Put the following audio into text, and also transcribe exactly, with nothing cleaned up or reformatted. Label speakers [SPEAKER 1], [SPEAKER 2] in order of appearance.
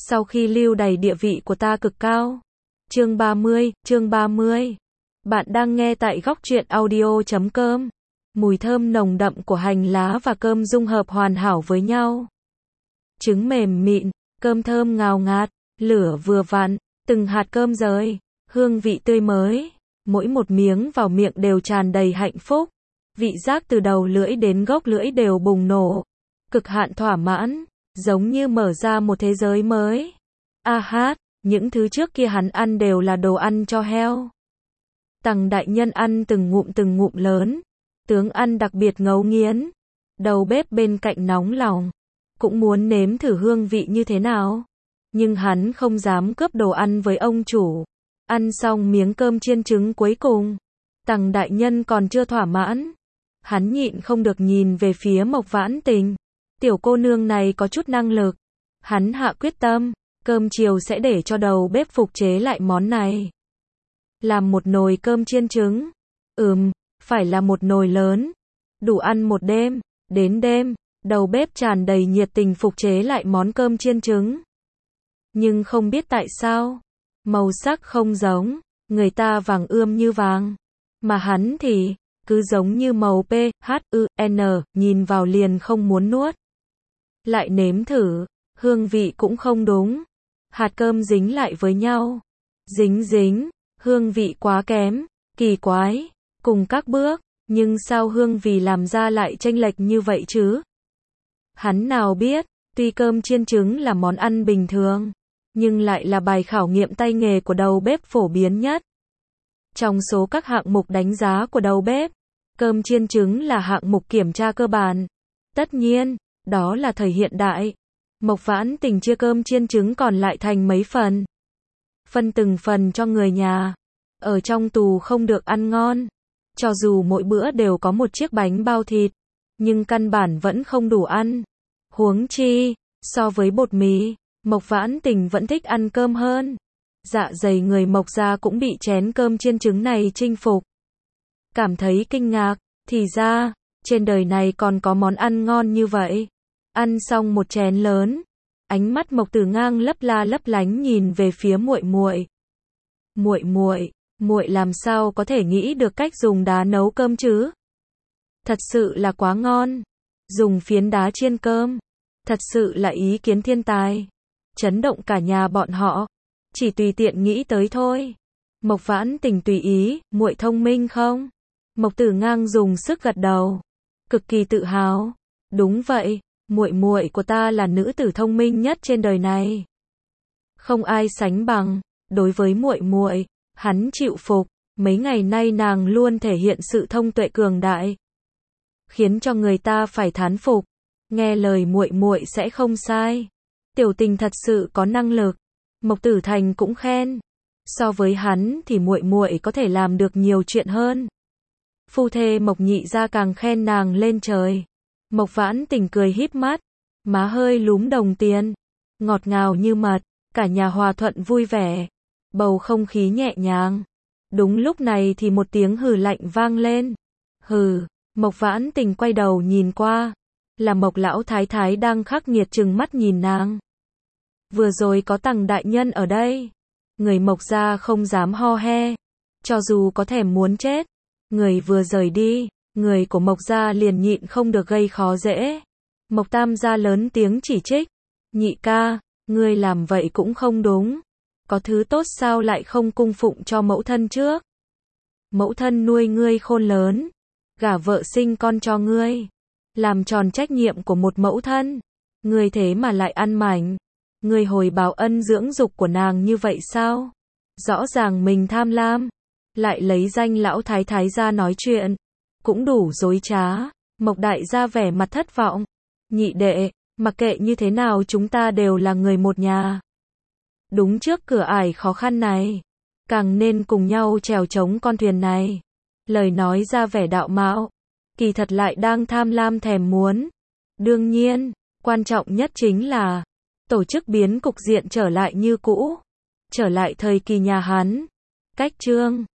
[SPEAKER 1] Sau khi lưu đày địa vị của ta cực cao. Chương ba mươi, chương ba mươi. Bạn đang nghe tại góc truyện audio chấm com. Mùi thơm nồng đậm của hành lá và cơm dung hợp hoàn hảo với nhau. Trứng mềm mịn, cơm thơm ngào ngạt, lửa vừa vặn, từng hạt cơm rơi, hương vị tươi mới, mỗi một miếng vào miệng đều tràn đầy hạnh phúc. Vị giác từ đầu lưỡi đến gốc lưỡi đều bùng nổ, cực hạn thỏa mãn, giống như mở ra một thế giới mới. A hát, những thứ trước kia hắn ăn đều là đồ ăn cho heo. Tằng đại nhân ăn từng ngụm từng ngụm lớn, tướng ăn đặc biệt ngấu nghiến. Đầu bếp bên cạnh nóng lòng, cũng muốn nếm thử hương vị như thế nào. Nhưng hắn không dám cướp đồ ăn với ông chủ. Ăn xong miếng cơm chiên trứng cuối cùng, Tằng đại nhân còn chưa thỏa mãn. Hắn nhịn không được nhìn về phía Mộc Vãn Tình. Tiểu cô nương này có chút năng lực. Hắn hạ quyết tâm, cơm chiều sẽ để cho đầu bếp phục chế lại món này. Làm một nồi cơm chiên trứng. Ừm, phải là một nồi lớn. Đủ ăn một đêm. Đến đêm, đầu bếp tràn đầy nhiệt tình phục chế lại món cơm chiên trứng. Nhưng không biết tại sao, màu sắc không giống, người ta vàng ươm như vàng. Mà hắn thì, cứ giống như màu P, H, U, N, nhìn vào liền không muốn nuốt. Lại nếm thử, hương vị cũng không đúng. Hạt cơm dính lại với nhau. Dính dính, hương vị quá kém, kỳ quái, cùng các bước, nhưng sao hương vị làm ra lại chênh lệch như vậy chứ? Hắn nào biết, tuy cơm chiên trứng là món ăn bình thường, nhưng lại là bài khảo nghiệm tay nghề của đầu bếp phổ biến nhất. Trong số các hạng mục đánh giá của đầu bếp, cơm chiên trứng là hạng mục kiểm tra cơ bản. Tất nhiên, đó là thời hiện đại. Mộc Vãn Tình chia cơm chiên trứng còn lại thành mấy phần. Phân từng phần cho người nhà. Ở trong tù không được ăn ngon. Cho dù mỗi bữa đều có một chiếc bánh bao thịt, nhưng căn bản vẫn không đủ ăn. Huống chi, so với bột mì, Mộc Vãn Tình vẫn thích ăn cơm hơn. Dạ dày người Mộc gia cũng bị chén cơm chiên trứng này chinh phục. Cảm thấy kinh ngạc, thì ra, trên đời này còn có món ăn ngon như vậy. Ăn xong một chén lớn, ánh mắt Mộc Tử Ngang lấp la lấp lánh nhìn về phía muội muội. Muội muội, muội làm sao có thể nghĩ được cách dùng đá nấu cơm chứ? Thật sự là quá ngon. Dùng phiến đá chiên cơm, thật sự là ý kiến thiên tài. Chấn động cả nhà bọn họ. Chỉ tùy tiện nghĩ tới thôi. Mộc Vãn Tình tùy ý, muội thông minh không? Mộc Tử Ngang dùng sức gật đầu, cực kỳ tự hào. Đúng vậy, muội muội của ta là nữ tử thông minh nhất trên đời này. Không ai sánh bằng. Đối với muội muội, hắn chịu phục. Mấy ngày nay nàng luôn thể hiện sự thông tuệ cường đại, khiến cho người ta phải thán phục. Nghe lời muội muội sẽ không sai. Tiểu Tình thật sự có năng lực. Mộc Tử Thành cũng khen. So với hắn thì muội muội có thể làm được nhiều chuyện hơn. Phu thê Mộc Nhị gia càng khen nàng lên trời. Mộc Vãn Tình cười híp mắt, má hơi lúm đồng tiền, ngọt ngào như mật, cả nhà hòa thuận vui vẻ, bầu không khí nhẹ nhàng. Đúng lúc này thì một tiếng hừ lạnh vang lên. Hừ, Mộc Vãn Tình quay đầu nhìn qua, là Mộc lão thái thái đang khắc nghiệt trừng mắt nhìn nàng. Vừa rồi có Tằng đại nhân ở đây, người Mộc gia không dám ho he, cho dù có thèm muốn chết. Người vừa rời đi, người của Mộc gia liền nhịn không được gây khó dễ. Mộc Tam gia lớn tiếng chỉ trích. Nhị ca, ngươi làm vậy cũng không đúng. Có thứ tốt sao lại không cung phụng cho mẫu thân trước? Mẫu thân nuôi ngươi khôn lớn, gả vợ sinh con cho ngươi, làm tròn trách nhiệm của một mẫu thân. Ngươi thế mà lại ăn mảnh. Ngươi hồi báo ân dưỡng dục của nàng như vậy sao? Rõ ràng mình tham lam, lại lấy danh lão thái thái ra nói chuyện, cũng đủ dối trá. Mộc đại gia vẻ mặt thất vọng. Nhị đệ, mặc kệ như thế nào chúng ta đều là người một nhà. Đúng trước cửa ải khó khăn này, càng nên cùng nhau chèo chống con thuyền này. Lời nói ra vẻ đạo mạo, kỳ thật lại đang tham lam thèm muốn. Đương nhiên, quan trọng nhất chính là tổ chức biến cục diện trở lại như cũ, trở lại thời kỳ nhà Hán. Cách chương